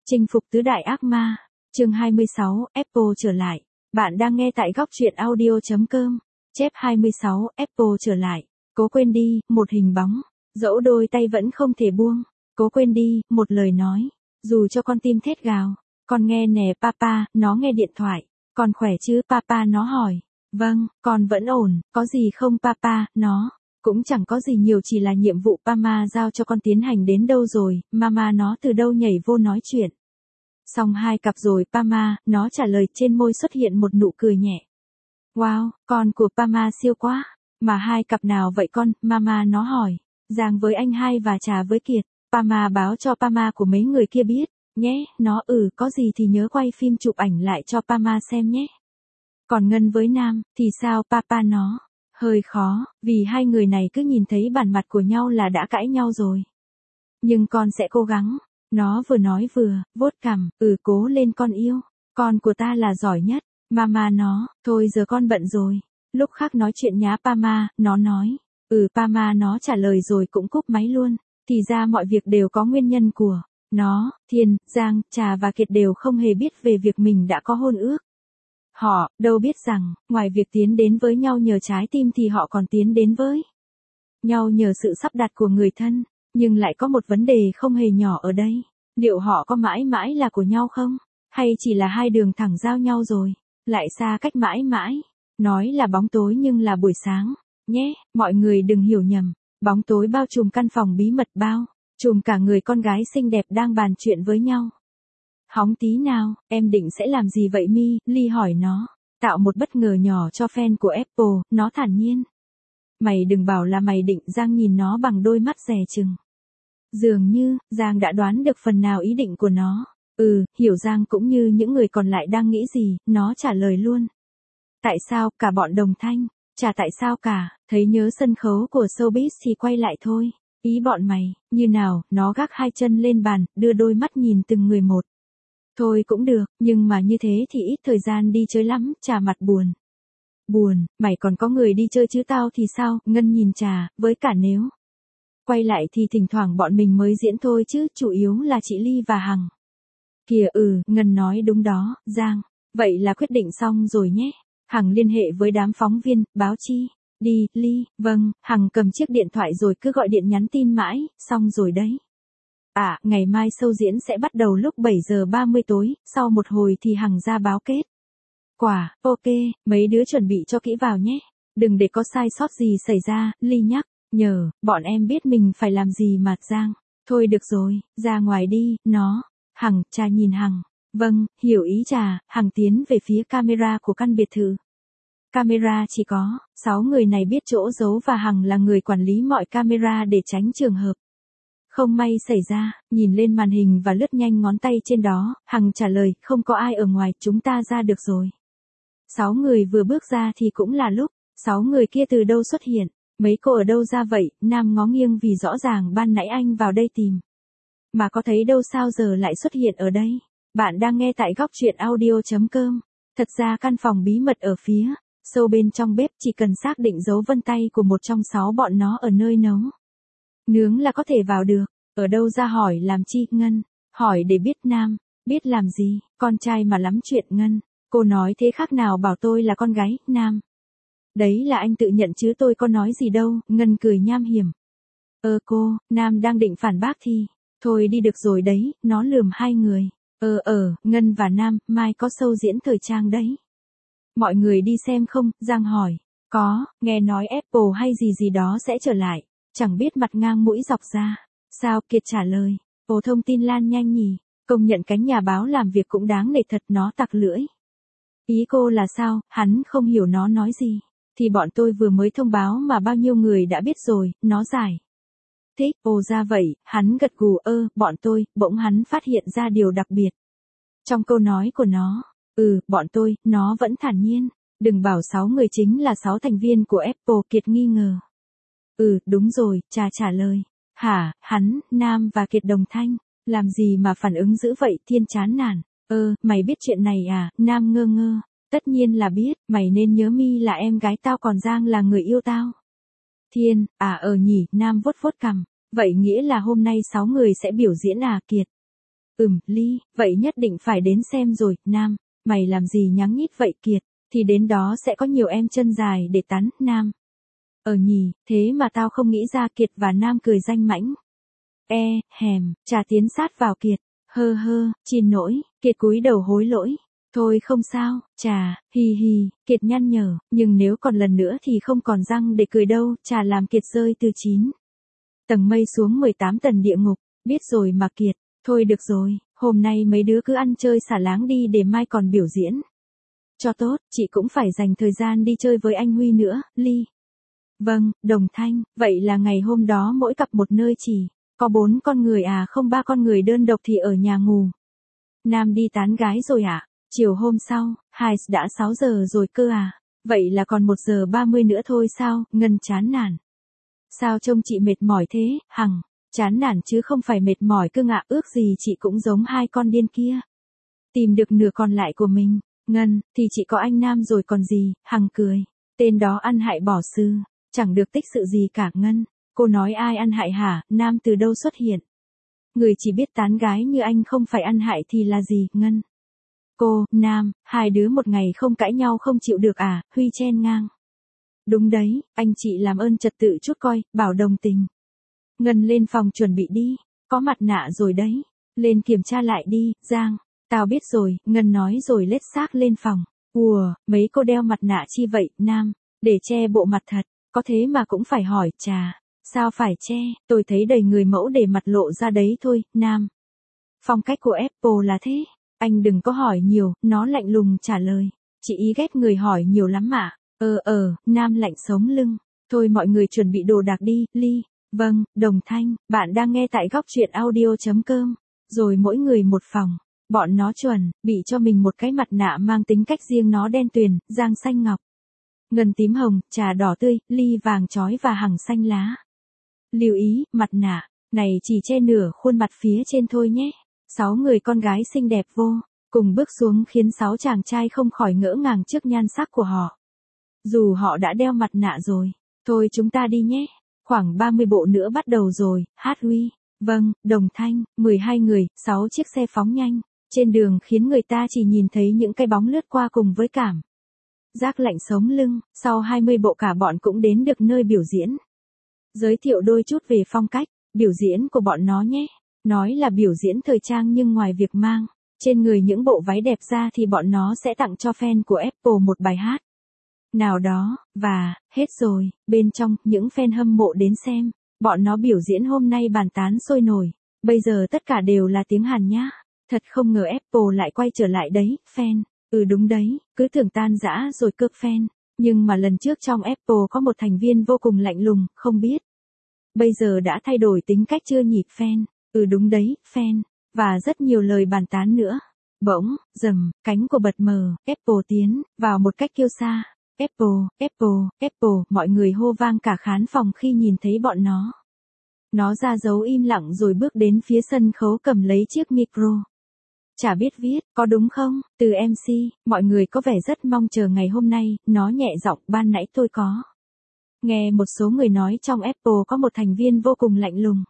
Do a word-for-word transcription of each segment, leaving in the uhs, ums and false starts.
Chinh phục tứ đại ác ma, chương hai mươi sáu, Apple trở lại. Bạn đang nghe tại góc truyện audio.com. Chép hai mươi sáu, Apple trở lại. Cố quên đi, một hình bóng. Dẫu đôi tay vẫn không thể buông. Cố quên đi, một lời nói. Dù cho con tim thét gào. Con nghe nè papa, nó nghe điện thoại. Con khỏe chứ papa, nó hỏi. Vâng, con vẫn ổn, có gì không papa, nó. Cũng chẳng có gì nhiều, chỉ là nhiệm vụ Pama giao cho con tiến hành đến đâu rồi, mama nó từ đâu nhảy vô nói chuyện. Xong hai cặp rồi Pama, nó trả lời, trên môi xuất hiện một nụ cười nhẹ. Wow, con của Pama siêu quá. Mà hai cặp nào vậy con, mama nó hỏi. Giang với anh hai và Trà với Kiệt. Pama báo cho Pama của mấy người kia biết. Nhé, nó ừ, có gì thì nhớ quay phim chụp ảnh lại cho Pama xem nhé. Còn Ngân với Nam, thì sao papa nó? Hơi khó, vì hai người này cứ nhìn thấy bản mặt của nhau là đã cãi nhau rồi. Nhưng con sẽ cố gắng. Nó vừa nói vừa, vuốt cằm, ừ cố lên con yêu. Con của ta là giỏi nhất. Mama nó, thôi giờ con bận rồi. Lúc khác nói chuyện nhá Pama, nó nói. Ừ Pama nó trả lời rồi cũng cúp máy luôn. Thì ra mọi việc đều có nguyên nhân của nó. Thiên, Giang, Trà và Kiệt đều không hề biết về việc mình đã có hôn ước. Họ, đâu biết rằng, ngoài việc tiến đến với nhau nhờ trái tim thì họ còn tiến đến với nhau nhờ sự sắp đặt của người thân. Nhưng lại có một vấn đề không hề nhỏ ở đây. Liệu họ có mãi mãi là của nhau không? Hay chỉ là hai đường thẳng giao nhau rồi, lại xa cách mãi mãi? Nói là bóng tối nhưng là buổi sáng. Nhé, mọi người đừng hiểu nhầm. Bóng tối bao trùm căn phòng bí mật, bao trùm cả người con gái xinh đẹp đang bàn chuyện với nhau. Hóng tí nào, em định sẽ làm gì vậy Mi? Ly hỏi nó. Tạo một bất ngờ nhỏ cho fan của Apple, nó thản nhiên. Mày đừng bảo là mày định. Giang nhìn nó bằng đôi mắt dè chừng. Dường như, Giang đã đoán được phần nào ý định của nó. Ừ, hiểu Giang cũng như những người còn lại đang nghĩ gì, nó trả lời luôn. Tại sao, cả bọn đồng thanh. Chả tại sao cả, thấy nhớ sân khấu của showbiz thì quay lại thôi. Ý bọn mày, như nào, nó gác hai chân lên bàn, đưa đôi mắt nhìn từng người một. Thôi cũng được, nhưng mà như thế thì ít thời gian đi chơi lắm, Trà mặt buồn. Buồn, mày còn có người đi chơi chứ tao thì sao? Ngân nhìn Trà, với cả nếu quay lại thì thỉnh thoảng bọn mình mới diễn thôi chứ, chủ yếu là chị Ly và Hằng. Kìa ừ, Ngân nói đúng đó, Giang. Vậy là quyết định xong rồi nhé. Hằng liên hệ với đám phóng viên, báo chi. Đi, Ly, vâng, Hằng cầm chiếc điện thoại rồi cứ gọi điện nhắn tin mãi, xong rồi đấy. À, ngày mai show diễn sẽ bắt đầu lúc bảy giờ ba mươi tối, sau một hồi thì Hằng ra báo kết quả. Ok, mấy đứa chuẩn bị cho kỹ vào nhé. Đừng để có sai sót gì xảy ra, Ly nhắc. Nhờ, bọn em biết mình phải làm gì mà. Giang. Thôi được rồi, ra ngoài đi, nó. Hằng, Trà nhìn Hằng. Vâng, hiểu ý Trà. Hằng tiến về phía camera của căn biệt thự. Camera chỉ có sáu người này biết chỗ giấu và Hằng là người quản lý mọi camera để tránh trường hợp không may xảy ra. Nhìn lên màn hình và lướt nhanh ngón tay trên đó, Hằng trả lời, không có ai ở ngoài, chúng ta ra được rồi. Sáu người vừa bước ra thì cũng là lúc sáu người kia từ đâu xuất hiện. Mấy cô ở đâu ra vậy? Nam ngó nghiêng vì rõ ràng ban nãy anh vào đây tìm mà có thấy đâu, sao giờ lại xuất hiện ở đây. Bạn đang nghe tại góc truyện audio.com. Thật ra căn phòng bí mật ở phía sâu bên trong bếp, chỉ cần xác định dấu vân tay của một trong sáu bọn nó ở nơi nấu nướng là có thể vào được. Ở đâu ra hỏi làm chi? Ngân hỏi để biết. Nam biết làm gì? Con trai mà lắm chuyện. Ngân, cô nói thế khác nào bảo tôi là con gái. Nam, đấy là anh tự nhận chứ tôi có nói gì đâu. Ngân cười nham hiểm. Ơ cô, Nam đang định phản bác thì thôi đi được rồi đấy. Nó lườm hai người. Ờ ờ, Ngân và Nam, mai có show diễn thời trang đấy. Mọi người đi xem không? Giang hỏi. Có, nghe nói Apple hay gì gì đó sẽ trở lại. Chẳng biết mặt ngang mũi dọc ra. Sao? Kiệt trả lời. Ồ, thông tin lan nhanh nhỉ. Công nhận cánh nhà báo làm việc cũng đáng nể thật. Nó tặc lưỡi. Ý cô là sao? Hắn không hiểu nó nói gì. Thì bọn tôi vừa mới thông báo mà bao nhiêu người đã biết rồi. Nó giải thích. Ồ ra vậy. Hắn gật gù. Ơ, bọn tôi. Bỗng hắn phát hiện ra điều đặc biệt trong câu nói của nó. Ừ, bọn tôi. Nó vẫn thản nhiên. Đừng bảo sáu người chính là sáu thành viên của Apple. Kiệt nghi ngờ. Ừ, đúng rồi, Trà trả lời. Hả, hắn, Nam và Kiệt đồng thanh. Làm gì mà phản ứng dữ vậy? Thiên chán nản. Ơ, mày biết chuyện này à? Nam ngơ ngơ. Tất nhiên là biết, mày nên nhớ Mi là em gái tao còn Giang là người yêu tao. Thiên, à ờ nhỉ, Nam vuốt vuốt cằm. Vậy nghĩa là hôm nay sáu người sẽ biểu diễn à? Kiệt Ừm, Ly, vậy nhất định phải đến xem rồi. Nam, mày làm gì nháng nhít vậy Kiệt, thì đến đó sẽ có nhiều em chân dài để tán. Nam, ờ nhỉ, thế mà tao không nghĩ ra. Kiệt và Nam cười danh mãnh. E, hèm, trà tiến sát vào Kiệt. Hơ hơ, xin lỗi. Kiệt cúi đầu hối lỗi. Thôi không sao, trà, hi hi. Kiệt nhăn nhở, nhưng nếu còn lần nữa thì không còn răng để cười đâu. Trà làm Kiệt rơi từ chín tầng mây xuống mười tám tầng địa ngục. Biết rồi mà Kiệt, thôi được rồi, hôm nay mấy đứa cứ ăn chơi xả láng đi để mai còn biểu diễn. Cho tốt, chị cũng phải dành thời gian đi chơi với anh Huy nữa. Ly. Vâng, Đồng Thanh, vậy là ngày hôm đó mỗi cặp một nơi chỉ có bốn con người à? Không, ba con người đơn độc thì ở nhà ngủ. Nam đi tán gái rồi ạ. À? Chiều hôm sau, hai đã sáu giờ rồi cơ à? Vậy là còn một giờ ba mươi nữa thôi sao? Ngân chán nản. Sao trông chị mệt mỏi thế, Hằng? Chán nản chứ không phải mệt mỏi cơ ạ. Ước gì chị cũng giống hai con điên kia. Tìm được nửa còn lại của mình. Ngân, thì chị có anh Nam rồi còn gì. Hằng cười. Tên đó ăn hại bỏ sư. Chẳng được tích sự gì cả. Ngân, cô nói ai ăn hại hả? Nam từ đâu xuất hiện? Người chỉ biết tán gái như anh không phải ăn hại thì là gì? Ngân. Cô, Nam, hai đứa một ngày không cãi nhau không chịu được à? Huy chen ngang. Đúng đấy, anh chị làm ơn trật tự chút coi, bảo đồng tình. Ngân lên phòng chuẩn bị đi, có mặt nạ rồi đấy. Lên kiểm tra lại đi, Giang. Tao biết rồi, Ngân nói rồi lết xác lên phòng. Ùa, mấy cô đeo mặt nạ chi vậy? Nam, để che bộ mặt thật, có thế mà cũng phải hỏi. Chà, sao phải che? Tôi thấy đầy người mẫu để mặt lộ ra đấy thôi. Nam, phong cách của Apple là thế. Anh đừng có hỏi nhiều, nó lạnh lùng trả lời. Chị ý ghét người hỏi nhiều lắm mà. Ờ ờ, Nam lạnh sống lưng. Thôi mọi người chuẩn bị đồ đạc đi. Ly. Vâng, Đồng Thanh, bạn đang nghe tại góc truyện audio.com. Rồi mỗi người một phòng. Bọn nó chuẩn, bị cho mình một cái mặt nạ mang tính cách riêng. Nó đen tuyền, Giang xanh ngọc, Ngân tím hồng, Trà đỏ tươi, Ly vàng chói và Hằng xanh lá. Lưu ý, mặt nạ này chỉ che nửa khuôn mặt phía trên thôi nhé. Sáu người con gái xinh đẹp vô cùng bước xuống khiến sáu chàng trai không khỏi ngỡ ngàng trước nhan sắc của họ. Dù họ đã đeo mặt nạ rồi. Thôi chúng ta đi nhé. Khoảng ba mươi bộ nữa bắt đầu rồi. Hát Huy. Vâng, Đồng Thanh, mười hai người, sáu chiếc xe phóng nhanh trên đường khiến người ta chỉ nhìn thấy những cái bóng lướt qua cùng với cảm giác lạnh sống lưng. Sau hai mươi bộ cả bọn cũng đến được nơi biểu diễn. Giới thiệu đôi chút về phong cách biểu diễn của bọn nó nhé. Nói là biểu diễn thời trang nhưng ngoài việc mang trên người những bộ váy đẹp ra thì bọn nó sẽ tặng cho fan của Apple một bài hát nào đó. Và, hết rồi, bên trong, những fan hâm mộ đến xem bọn nó biểu diễn hôm nay bàn tán sôi nổi. Bây giờ tất cả đều là tiếng Hàn nhá. Thật không ngờ Apple lại quay trở lại đấy, fan. Ừ đúng đấy, cứ tưởng tan rã rồi cơ fan. Nhưng mà lần trước trong Apple có một thành viên vô cùng lạnh lùng, không biết bây giờ đã thay đổi tính cách chưa nhỉ fan. Ừ đúng đấy, fan. Và rất nhiều lời bàn tán nữa. Bỗng, rầm, cánh của bật mờ, Apple tiến vào một cách kiêu sa. Apple, Apple, Apple, mọi người hô vang cả khán phòng khi nhìn thấy bọn nó. Nó ra dấu im lặng rồi bước đến phía sân khấu cầm lấy chiếc micro. Chả biết viết, có đúng không? Từ em xê, mọi người có vẻ rất mong chờ ngày hôm nay. Nó nhẹ giọng, ban nãy tôi có nghe một số người nói trong Apple có một thành viên vô cùng lạnh lùng.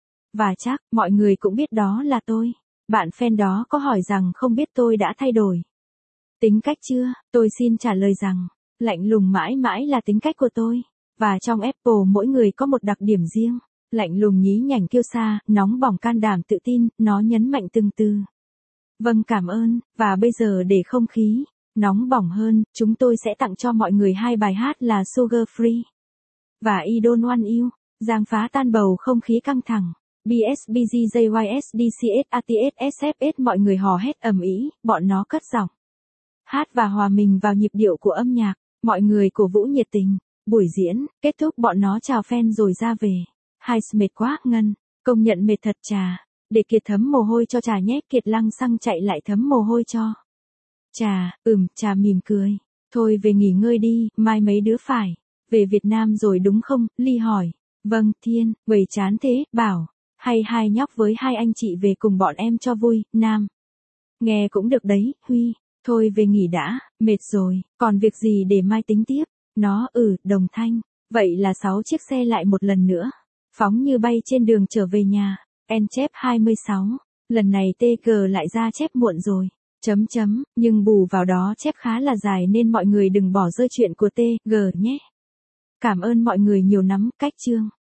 Và chắc, mọi người cũng biết đó là tôi. Bạn fan đó có hỏi rằng không biết tôi đã thay đổi tính cách chưa? Tôi xin trả lời rằng, lạnh lùng mãi mãi là tính cách của tôi. Và trong Apple mỗi người có một đặc điểm riêng. Lạnh lùng nhí nhảnh kiêu sa, nóng bỏng can đảm tự tin, nó nhấn mạnh từng từ. Vâng cảm ơn, và bây giờ để không khí nóng bỏng hơn, chúng tôi sẽ tặng cho mọi người hai bài hát là Sugar Free và I Don't Want You. Giang phá tan bầu không khí căng thẳng. bê ét bê giê jay ét đê xê ét a tê ét ét ép ét mọi người hò hét ầm ĩ, bọn nó cất giọng hát và hòa mình vào nhịp điệu của âm nhạc. Mọi người cổ vũ nhiệt tình. Buổi diễn kết thúc bọn nó chào fan rồi ra về. Hai mệt quá. Ngân, công nhận mệt thật. Trà, để Kiệt thấm mồ hôi cho Trà nhé. Kiệt lăng xăng chạy lại thấm mồ hôi cho Trà. Ừm, Trà mỉm cười. Thôi về nghỉ ngơi đi, mai mấy đứa phải về Việt Nam rồi đúng không? Ly hỏi. Vâng, Thiên, vậy chán thế. Bảo, hay hai nhóc với hai anh chị về cùng bọn em cho vui. Nam, nghe cũng được đấy. Huy, thôi về nghỉ đã, mệt rồi, còn việc gì để mai tính tiếp. Nó, ừ, Đồng Thanh. Vậy là sáu chiếc xe lại một lần nữa phóng như bay trên đường trở về nhà. En chép hai mươi sáu. Lần này tê giê lại ra chép muộn rồi. Chấm chấm, nhưng bù vào đó chép khá là dài nên mọi người đừng bỏ rơi chuyện của tê giê nhé. Cảm ơn mọi người nhiều lắm, cách chương.